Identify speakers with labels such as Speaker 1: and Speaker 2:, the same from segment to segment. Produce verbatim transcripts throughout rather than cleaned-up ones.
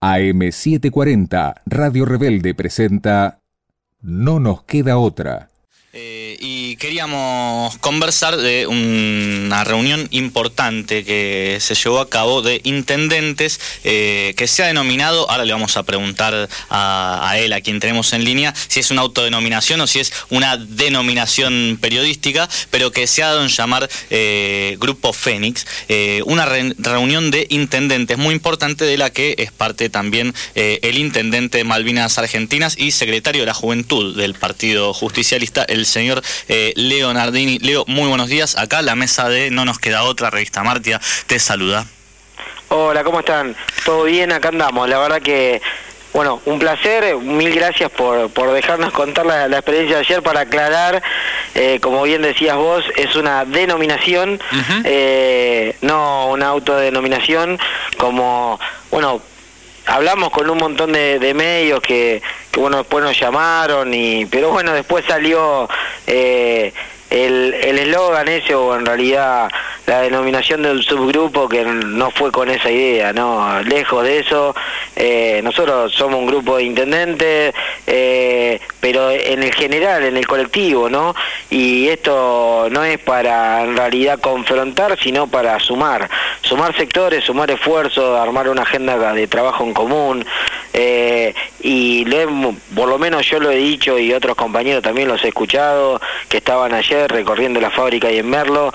Speaker 1: A M setecientos cuarenta, Radio Rebelde presenta No nos queda otra.
Speaker 2: Eh, y queríamos conversar de una reunión importante que se llevó a cabo de intendentes, eh, que se ha denominado, ahora le vamos a preguntar a, a él, a quien tenemos en línea, si es una autodenominación o si es una denominación periodística, pero que se ha dado en llamar eh, Grupo Fénix, eh, una re reunión de intendentes muy importante de la que es parte también eh, el intendente de Malvinas Argentinas y secretario de la Juventud del Partido Justicialista, el el señor eh, Leo Nardini. Leo, muy buenos días. Acá la mesa de No nos queda otra, Revista Martia, te saluda.
Speaker 3: Hola, ¿cómo están? ¿Todo bien? Acá andamos. La verdad que, bueno, un placer. Mil gracias por, por dejarnos contar la, la experiencia de ayer para aclarar. Eh, como bien decías vos, es una denominación, uh-huh. eh, no una autodenominación, como, bueno, hablamos con un montón de, de medios que, que bueno, después nos llamaron, y pero bueno, después salió eh, el el eslogan ese, o en realidad la denominación del subgrupo, que no fue con esa idea, no, lejos de eso. Eh, nosotros somos un grupo de intendentes, eh, pero en el general, en el colectivo, ¿no? Y esto no es para en realidad confrontar, sino para sumar, sumar sectores, sumar esfuerzos, armar una agenda de trabajo en común. Eh, y le, por lo menos yo lo he dicho, y otros compañeros también los he escuchado, que estaban ayer recorriendo la fábrica y en Merlo,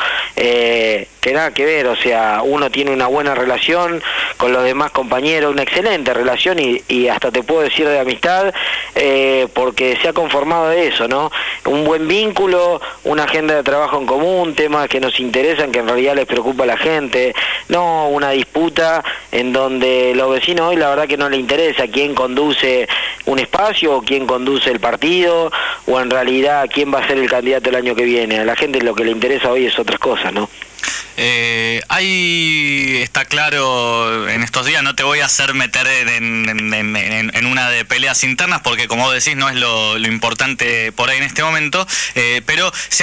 Speaker 3: eh, que nada que ver, o sea, uno tiene una buena relación con los demás compañeros, una excelente relación, y, y hasta te puedo decir de amistad, eh, porque se ha conformado de eso, ¿no? Un buen vínculo, una agenda de trabajo en común, temas que nos interesan, que en realidad les preocupa a la gente, no una disputa en donde los vecinos hoy la verdad que no les interesa quién conduce un espacio, o quién conduce el partido, o en realidad quién va a ser el candidato el año que viene. A la gente lo que le interesa hoy es otras cosas, ¿no?
Speaker 2: Eh, ahí está claro, en estos días no te voy a hacer meter en, en, en, en, en una de peleas internas, porque como vos decís no es lo, lo importante por ahí en este momento, eh, pero se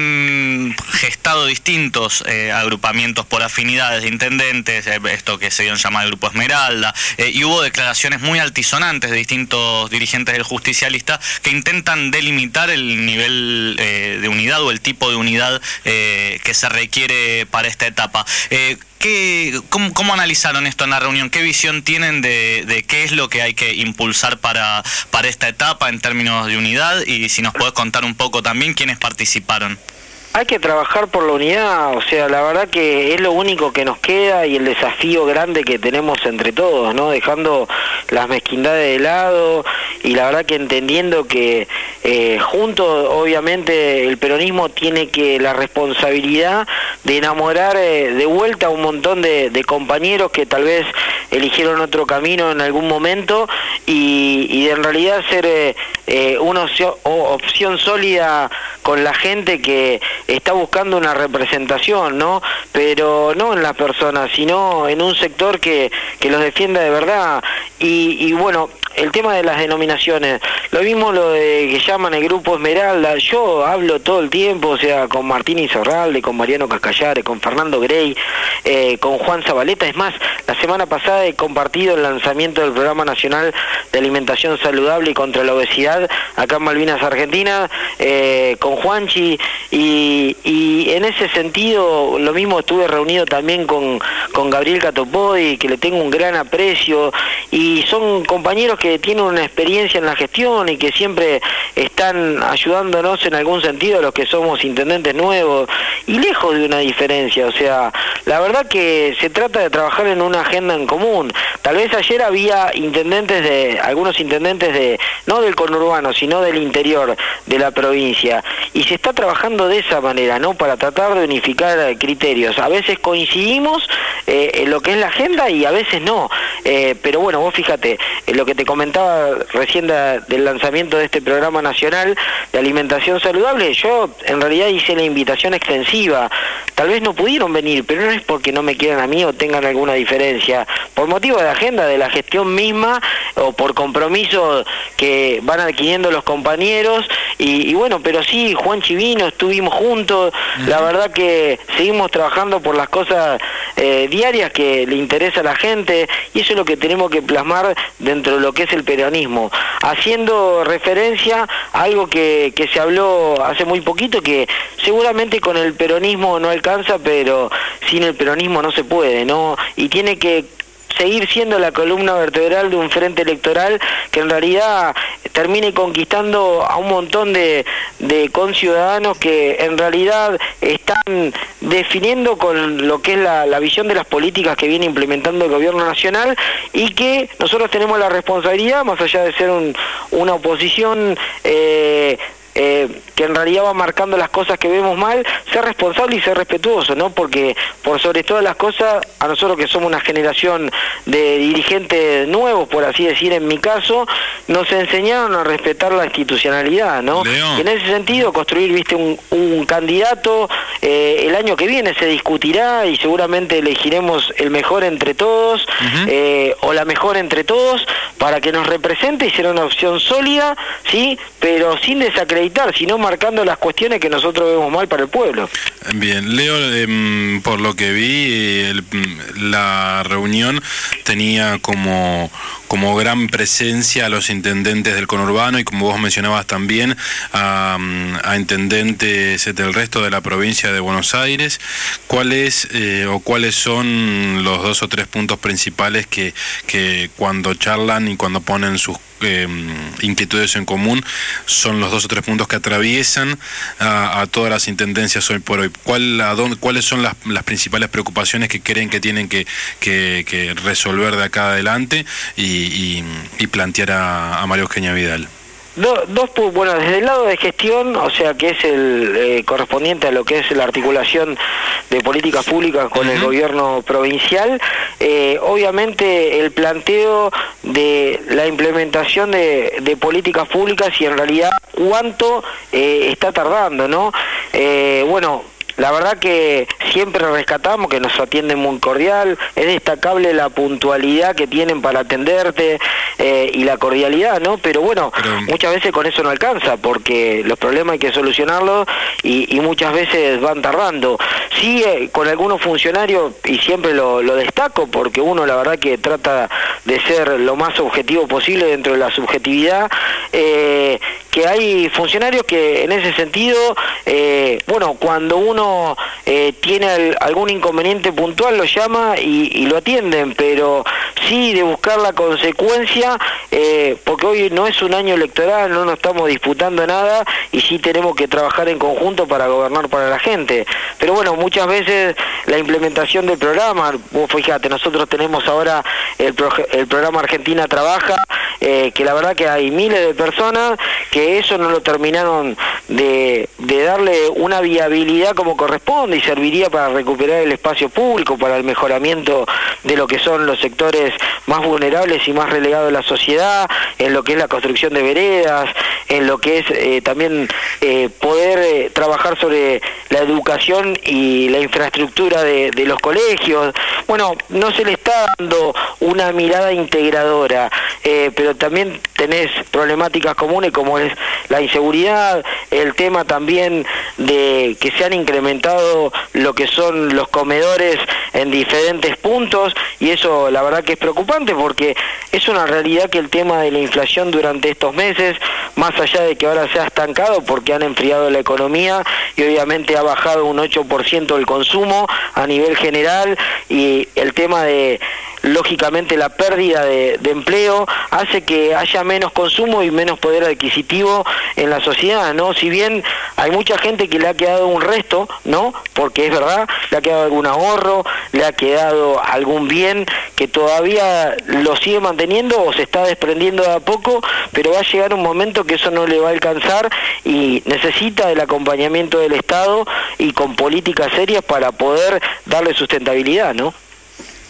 Speaker 2: han gestado distintos eh, agrupamientos por afinidades de intendentes, eh, esto que se dio en llamar el Grupo Esmeralda, eh, y hubo declaraciones muy altisonantes de distintos dirigentes del justicialista que intentan delimitar el nivel eh, de unidad o el tipo de unidad eh, que se requiere para esta etapa. Eh, ¿qué, cómo, ¿Cómo analizaron esto en la reunión? ¿Qué visión tienen de, de qué es lo que hay que impulsar para, para esta etapa en términos de unidad? Y si nos podés contar un poco también quiénes participaron.
Speaker 3: Hay que trabajar por la unidad, o sea, la verdad que es lo único que nos queda, y el desafío grande que tenemos entre todos, ¿no? Dejando las mezquindades de lado, y la verdad que entendiendo que eh, juntos, obviamente, el peronismo tiene que la responsabilidad de enamorar eh, de vuelta a un montón de, de compañeros que tal vez eligieron otro camino en algún momento, y, y de en realidad ser eh, eh, una opción, opción sólida con la gente que está buscando una representación, ¿no? Pero no en las personas, sino en un sector que, que los defienda de verdad. Y, y bueno, el tema de las denominaciones, lo mismo lo de que llaman el Grupo Esmeralda, yo hablo todo el tiempo, o sea, con Martín Izarralde, con Mariano Cascallares, con Fernando Grey, eh, con Juan Zabaleta. Es más, la semana pasada he compartido el lanzamiento del Programa Nacional de Alimentación Saludable y contra la Obesidad acá en Malvinas Argentinas, eh, con Juanchi, y, y en ese sentido lo mismo estuve reunido también con, con Gabriel Catopodi, que le tengo un gran aprecio, y son compañeros que tienen una experiencia en la gestión y que siempre están ayudándonos en algún sentido a los que somos intendentes nuevos, y lejos de una diferencia, o sea, la verdad que se trata de trabajar en una agenda en común. Tal vez ayer había intendentes de, algunos intendentes de, no del conurbano, sino del interior de la provincia, y se está trabajando de esa manera, ¿no? Para tratar de unificar criterios. A veces coincidimos eh, en lo que es la agenda y a veces no, eh, pero bueno, vos fíjate, en lo que te comentaba recién de, del lanzamiento de este programa nacional de alimentación saludable, yo en realidad hice la invitación extensiva. Tal vez no pudieron venir, pero no es porque no me quieran a mí o tengan alguna diferencia, por motivo de agenda, de la gestión misma, o por compromiso que van adquiriendo los compañeros, y, y bueno, pero sí, Juan Chivino, estuvimos juntos, uh-huh. La verdad que seguimos trabajando por las cosas eh, diarias que le interesa a la gente, y eso es lo que tenemos que plasmar dentro de lo que es el peronismo, haciendo referencia a algo que, que se habló hace muy poquito, que seguramente con el peronismo no alcanza, pero sin el peronismo no se puede, ¿no? Y tiene que seguir siendo la columna vertebral de un frente electoral que en realidad termine conquistando a un montón de, de conciudadanos que en realidad están definiendo con lo que es la, la visión de las políticas que viene implementando el gobierno nacional, y que nosotros tenemos la responsabilidad, más allá de ser un, una oposición eh, Eh, que en realidad va marcando las cosas que vemos mal, ser responsable y ser respetuoso, ¿no? Porque por sobre todas las cosas, a nosotros que somos una generación de dirigentes nuevos, por así decir, en mi caso, nos enseñaron a respetar la institucionalidad, ¿no?
Speaker 4: León.
Speaker 3: Y en ese sentido, construir, viste, un, un candidato, eh, el año que viene se discutirá y seguramente elegiremos el mejor entre todos, uh-huh. eh, o la mejor entre todos, para que nos represente y será una opción sólida, ¿sí? Pero sin desacreditar, sino marcando las cuestiones que nosotros vemos mal para el pueblo.
Speaker 4: Bien, Leo, eh, por lo que vi, el, la reunión tenía como, como gran presencia a los intendentes del conurbano y, como vos mencionabas también, a, a intendentes del resto de la provincia de Buenos Aires. ¿Cuáles eh, o cuáles son los dos o tres puntos principales que, que cuando charlan y cuando ponen sus Eh, inquietudes en común son los dos o tres puntos que atraviesan a, a todas las intendencias hoy por hoy? ¿Cuál, a dónde, ¿Cuáles son las, las principales preocupaciones que creen que tienen que, que, que resolver de acá adelante y, y, y plantear a, a María Eugenia Vidal?
Speaker 3: Do, dos, bueno, desde el lado de gestión, o sea, que es el eh, correspondiente a lo que es la articulación de políticas públicas con uh-huh. el gobierno provincial, eh, obviamente el planteo de la implementación de, de políticas públicas y en realidad cuánto eh, está tardando, ¿no? Eh, bueno, la verdad que siempre rescatamos que nos atienden muy cordial, es destacable la puntualidad que tienen para atenderte eh, y la cordialidad, ¿no? Pero bueno, Pero... muchas veces con eso no alcanza, porque los problemas hay que solucionarlos y, y muchas veces van tardando. Sí, eh, con algunos funcionarios, y siempre lo, lo destaco, porque uno la verdad que trata de ser lo más objetivo posible dentro de la subjetividad, eh, que hay funcionarios que en ese sentido, eh, bueno, cuando uno eh, tiene el, algún inconveniente puntual lo llama y, y lo atienden, pero sí de buscar la consecuencia, eh, porque hoy no es un año electoral, no nos estamos disputando nada y sí tenemos que trabajar en conjunto para gobernar para la gente. Pero bueno, muchas veces la implementación del programa, vos fíjate, nosotros tenemos ahora el, pro, el programa Argentina Trabaja, eh, que la verdad que hay miles de personas que eso no lo terminaron de, de darle una viabilidad como corresponde y serviría para recuperar el espacio público, para el mejoramiento de lo que son los sectores más vulnerables y más relegados de la sociedad, en lo que es la construcción de veredas, en lo que es eh, también eh, poder eh, trabajar sobre la educación y la infraestructura de, de los colegios. Bueno, no se le está dando una mirada integradora, eh, pero también tenés problemáticas comunes como es la inseguridad, el tema también de que se han incrementado lo que son los comedores en diferentes puntos, y eso la verdad que es preocupante porque es una realidad que el tema de la inflación durante estos meses, más allá de que ahora se ha estancado porque han enfriado la economía y obviamente ha bajado un ocho por ciento el consumo a nivel general, y el tema de lógicamente la pérdida de, de empleo hace que haya menos consumo y menos poder adquisitivo en la sociedad, ¿no? Si bien hay mucha gente que le ha quedado un resto, ¿no? Porque es verdad, le ha quedado algún ahorro, le ha quedado algún bien que todavía lo sigue manteniendo o se está desprendiendo de a poco, pero va a llegar un momento que eso no le va a alcanzar y necesita el acompañamiento del Estado y con políticas serias para poder darle sustentabilidad, ¿no?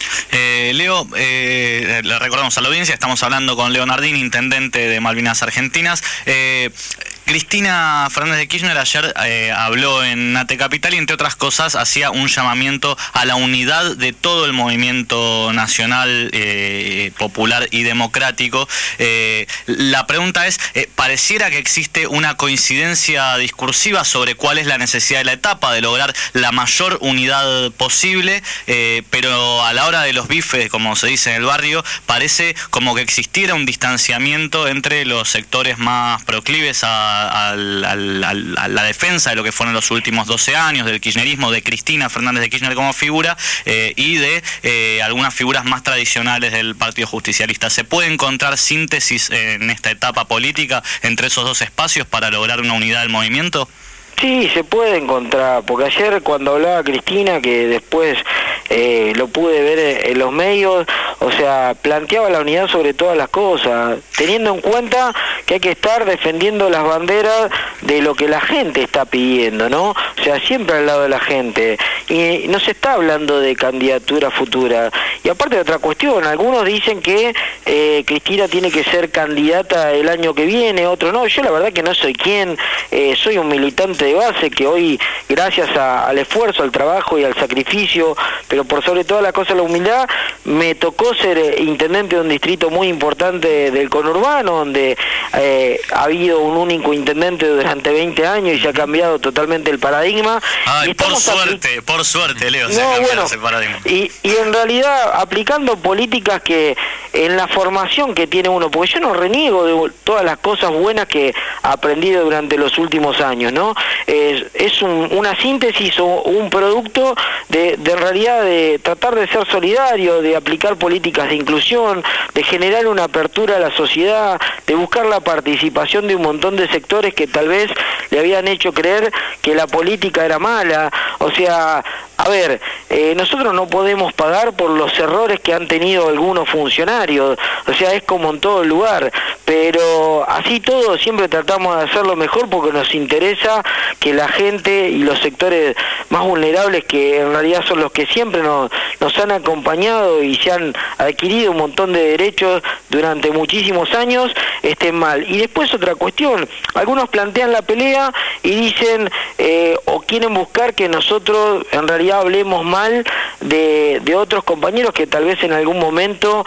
Speaker 2: Eh, Leo, eh, le recordamos a la audiencia, estamos hablando con Leo Nardini, intendente de Malvinas Argentinas. Eh, Cristina Fernández de Kirchner ayer eh, habló en Nate Capital y, entre otras cosas, hacía un llamamiento a la unidad de todo el movimiento nacional, eh, popular y democrático. Eh, la pregunta es, eh, pareciera que existe una coincidencia discursiva sobre cuál es la necesidad de la etapa, de lograr la mayor unidad posible, eh, pero a la hora de los bifes, como se dice en el barrio, parece como que existiera un distanciamiento entre los sectores más proclives a A, a, a, a la defensa de lo que fueron los últimos doce años, del kirchnerismo, de Cristina Fernández de Kirchner como figura, eh, y de eh, algunas figuras más tradicionales del Partido Justicialista. ¿Se puede encontrar síntesis en esta etapa política entre esos dos espacios para lograr una unidad del movimiento?
Speaker 3: Sí, se puede encontrar, porque ayer cuando hablaba Cristina, que después eh, lo pude ver en los medios, o sea, planteaba la unidad sobre todas las cosas, teniendo en cuenta que hay que estar defendiendo las banderas de lo que la gente está pidiendo, ¿no? O sea, siempre al lado de la gente, y no se está hablando de candidatura futura. Y aparte de otra cuestión, algunos dicen que eh, Cristina tiene que ser candidata el año que viene, otros no. Yo la verdad que no soy quien, eh, soy un militante de base que hoy, gracias a, al esfuerzo, al trabajo y al sacrificio, pero por sobre todas las cosas la humildad, me tocó ser eh, intendente de un distrito muy importante del conurbano, donde eh, ha habido un único intendente durante veinte años y se ha cambiado totalmente el paradigma.
Speaker 2: Ay,
Speaker 3: y
Speaker 2: por suerte, por suerte, Leo,
Speaker 3: no,
Speaker 2: se ha cambiado
Speaker 3: bueno,
Speaker 2: ese paradigma.
Speaker 3: Y, y en realidad aplicando políticas que en la formación que tiene uno, porque yo no reniego de todas las cosas buenas que he aprendido durante los últimos años, ¿no? Es, es un, una síntesis o un producto de, de en realidad de tratar de ser solidario, de aplicar políticas de inclusión, de generar una apertura a la sociedad, de buscar la participación de un montón de sectores que tal vez le habían hecho creer que la política era mala. O sea, a ver, eh, nosotros no podemos pagar por los errores que han tenido algunos funcionarios, o sea, es como en todo lugar, pero así todo siempre tratamos de hacerlo mejor porque nos interesa que la gente y los sectores más vulnerables, que en realidad son los que siempre nos, nos han acompañado y se han adquirido un montón de derechos durante muchísimos años, estén mal. Y después otra cuestión, algunos plantean la pelea y dicen eh, o quieren buscar que nosotros en realidad hablemos mal de, de otros compañeros que tal vez en algún momento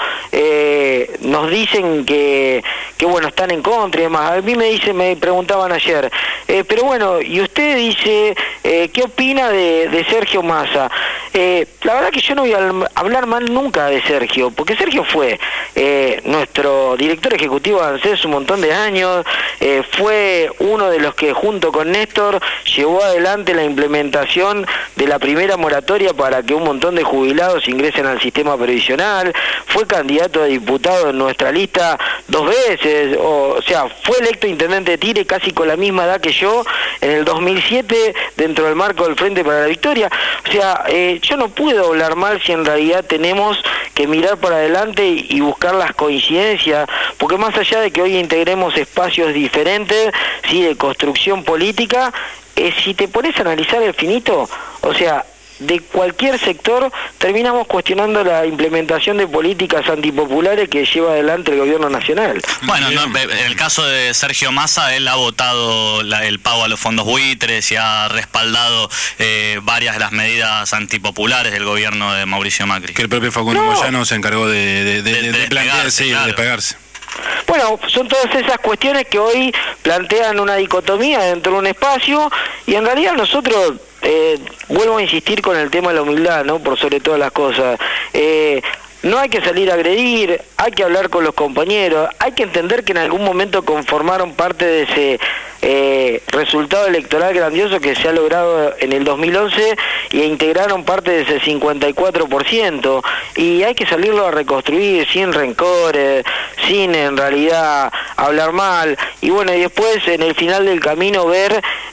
Speaker 3: eh, nos dicen que, que bueno, están en contra y demás. A mí me dicen, me preguntaban ayer, eh, pero bueno, y usted dice, eh, ¿qué opina de, de Sergio Massa? Eh, la verdad que yo no voy a hablar mal nunca de Sergio, porque Sergio fue eh, nuestro director ejecutivo de ANSES un montón de años, eh, fue uno de los que junto con Néstor llevó adelante la implementación de la primera moratoria para que un montón de jubilados ingresen al sistema previsional, fue candidato a diputado en nuestra lista dos veces, o, o sea, fue electo intendente de Tigre casi con la misma edad que yo en el dos mil siete dentro del marco del Frente para la Victoria. O sea, eh, yo no puedo hablar mal si en realidad tenemos que mirar para adelante y, y buscar las coincidencias, porque más allá de que hoy integremos espacios diferentes, sí, de construcción política, eh, si te pones a analizar el finito, o sea, de cualquier sector terminamos cuestionando la implementación de políticas antipopulares que lleva adelante el gobierno nacional.
Speaker 2: Bueno, no, en el caso de Sergio Massa, él ha votado la, el pago a los fondos buitres y ha respaldado eh, varias de las medidas antipopulares del gobierno de Mauricio Macri.
Speaker 4: Que el propio Facundo no. Moyano se encargó de, de, de, de, de, de plantearse y claro. de pegarse.
Speaker 3: Bueno, son todas esas cuestiones que hoy plantean una dicotomía dentro de un espacio y en realidad nosotros, eh, vuelvo a insistir con el tema de la humildad, ¿no? Por sobre todas las cosas. Eh, No hay que salir a agredir, hay que hablar con los compañeros, hay que entender que en algún momento conformaron parte de ese eh, resultado electoral grandioso que se ha logrado en el dos mil once y integraron parte de ese cincuenta y cuatro por ciento. Y hay que salirlo a reconstruir sin rencores, sin en realidad hablar mal. Y bueno, y después en el final del camino ver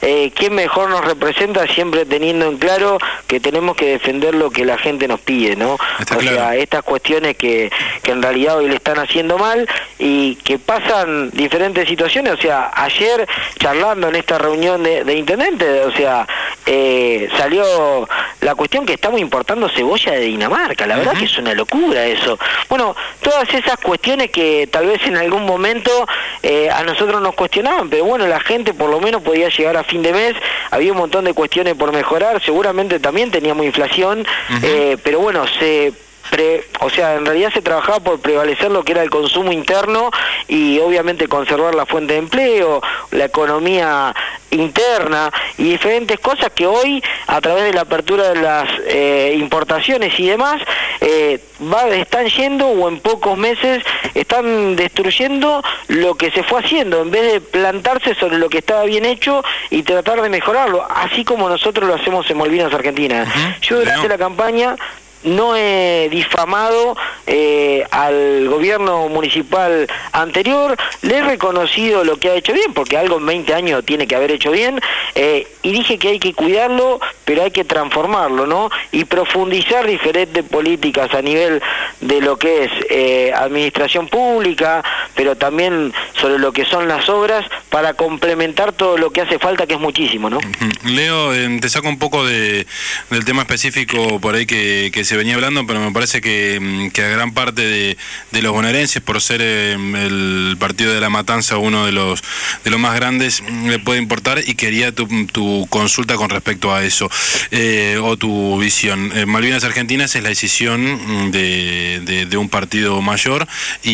Speaker 3: eh, ¿quién mejor nos representa siempre teniendo en claro que tenemos que defender lo que la gente nos pide, ¿no?
Speaker 4: Está
Speaker 3: o
Speaker 4: claro.
Speaker 3: sea, estas cuestiones que, que en realidad hoy le están haciendo mal y que pasan diferentes situaciones. O sea, ayer charlando en esta reunión de, de intendentes, o sea, eh, salió la cuestión que estamos importando cebolla de Dinamarca. La verdad uh-huh. que es una locura eso. Bueno, todas esas cuestiones que tal vez en algún momento eh, a nosotros nos cuestionaban, pero bueno, la gente por lo menos podía llegar a fin de mes, había un montón de cuestiones por mejorar, seguramente también teníamos inflación, uh-huh. eh, pero bueno, se... Pre, o sea, en realidad se trabajaba por prevalecer lo que era el consumo interno y obviamente conservar la fuente de empleo, la economía interna y diferentes cosas que hoy, a través de la apertura de las eh, importaciones y demás, eh, va, están yendo o en pocos meses están destruyendo lo que se fue haciendo, en vez de plantarse sobre lo que estaba bien hecho y tratar de mejorarlo, así como nosotros lo hacemos en Malvinas Argentinas. Uh-huh. Yo durante la campaña no he difamado eh, al gobierno municipal anterior, le he reconocido lo que ha hecho bien, porque algo en veinte años tiene que haber hecho bien, eh, y dije que hay que cuidarlo, pero hay que transformarlo, ¿no? Y profundizar diferentes políticas a nivel de lo que es eh, administración pública, pero también sobre lo que son las obras, para complementar todo lo que hace falta, que es muchísimo, ¿no?
Speaker 4: Leo, eh, te saco un poco de, del tema específico por ahí que, que se venía hablando, pero me parece que, que a gran parte de, de los bonaerenses, por ser eh, el partido de La Matanza uno de los de los más grandes, le puede importar, y quería tu, tu consulta con respecto a eso, eh, o tu visión. Eh, Malvinas Argentinas es la decisión de, de, de un partido mayor,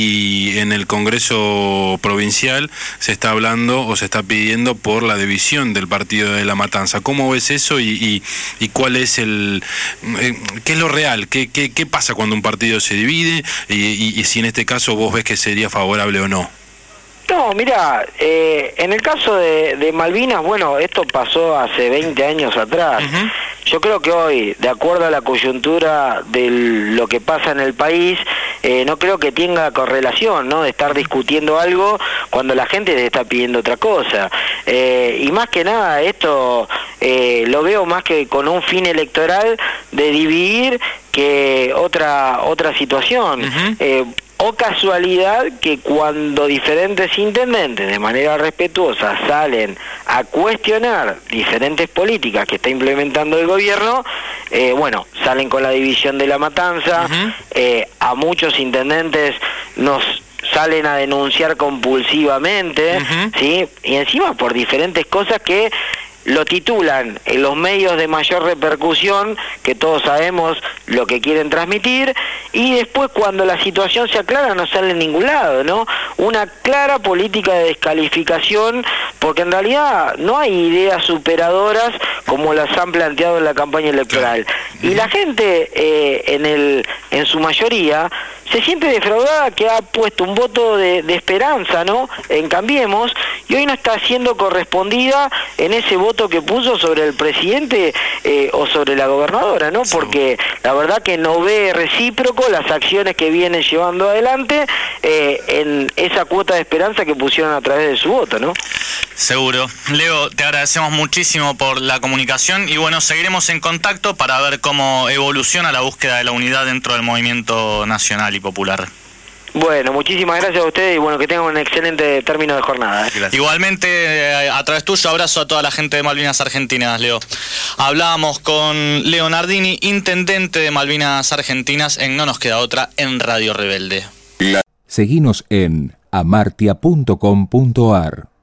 Speaker 4: y en el Congreso Provincial se está hablando o se está pidiendo por la división del partido de La Matanza. ¿Cómo ves eso y, y, y cuál es el eh, qué es lo real? ¿Qué, qué, qué pasa cuando un partido se divide y, y, y si en este caso vos ves que sería favorable o no?
Speaker 3: No, mira, eh, en el caso de, de Malvinas, bueno, esto pasó hace veinte años atrás. Uh-huh. Yo creo que hoy, de acuerdo a la coyuntura de lo que pasa en el país, eh, no creo que tenga correlación, ¿no?, de estar discutiendo algo cuando la gente te está pidiendo otra cosa. Eh, y más que nada, esto eh, lo veo más que con un fin electoral de dividir que otra otra situación. Uh-huh. Eh, O casualidad que cuando diferentes intendentes de manera respetuosa salen a cuestionar diferentes políticas que está implementando el gobierno, eh, bueno, salen con la división de La Matanza, uh-huh. eh, a muchos intendentes nos salen a denunciar compulsivamente, uh-huh. ¿sí? Y encima por diferentes cosas que lo titulan en los medios de mayor repercusión, que todos sabemos lo que quieren transmitir, y después cuando la situación se aclara no sale en ningún lado, ¿no? Una clara política de descalificación, porque en realidad no hay ideas superadoras como las han planteado en la campaña electoral. Y la gente, eh, en el en su mayoría, se siente defraudada, que ha puesto un voto de, de esperanza, ¿no?, en Cambiemos, y hoy no está siendo correspondida en ese voto que puso sobre el presidente eh, o sobre la gobernadora, ¿no? Porque la verdad que no ve recíproco las acciones que vienen llevando adelante eh, en esa cuota de esperanza que pusieron a través de su voto, ¿no?
Speaker 2: Seguro. Leo, te agradecemos muchísimo por la comunicación y bueno, seguiremos en contacto para ver cómo evoluciona la búsqueda de la unidad dentro del movimiento nacional y popular.
Speaker 3: Bueno, muchísimas gracias a ustedes y bueno, que tengan un excelente término de jornada. ¿eh?
Speaker 2: Igualmente, a través tuyo, abrazo a toda la gente de Malvinas Argentinas, Leo. Hablábamos con Leo Nardini, intendente de Malvinas Argentinas, en No Nos Queda Otra, en Radio Rebelde.
Speaker 1: Seguinos en amartia punto com punto ar.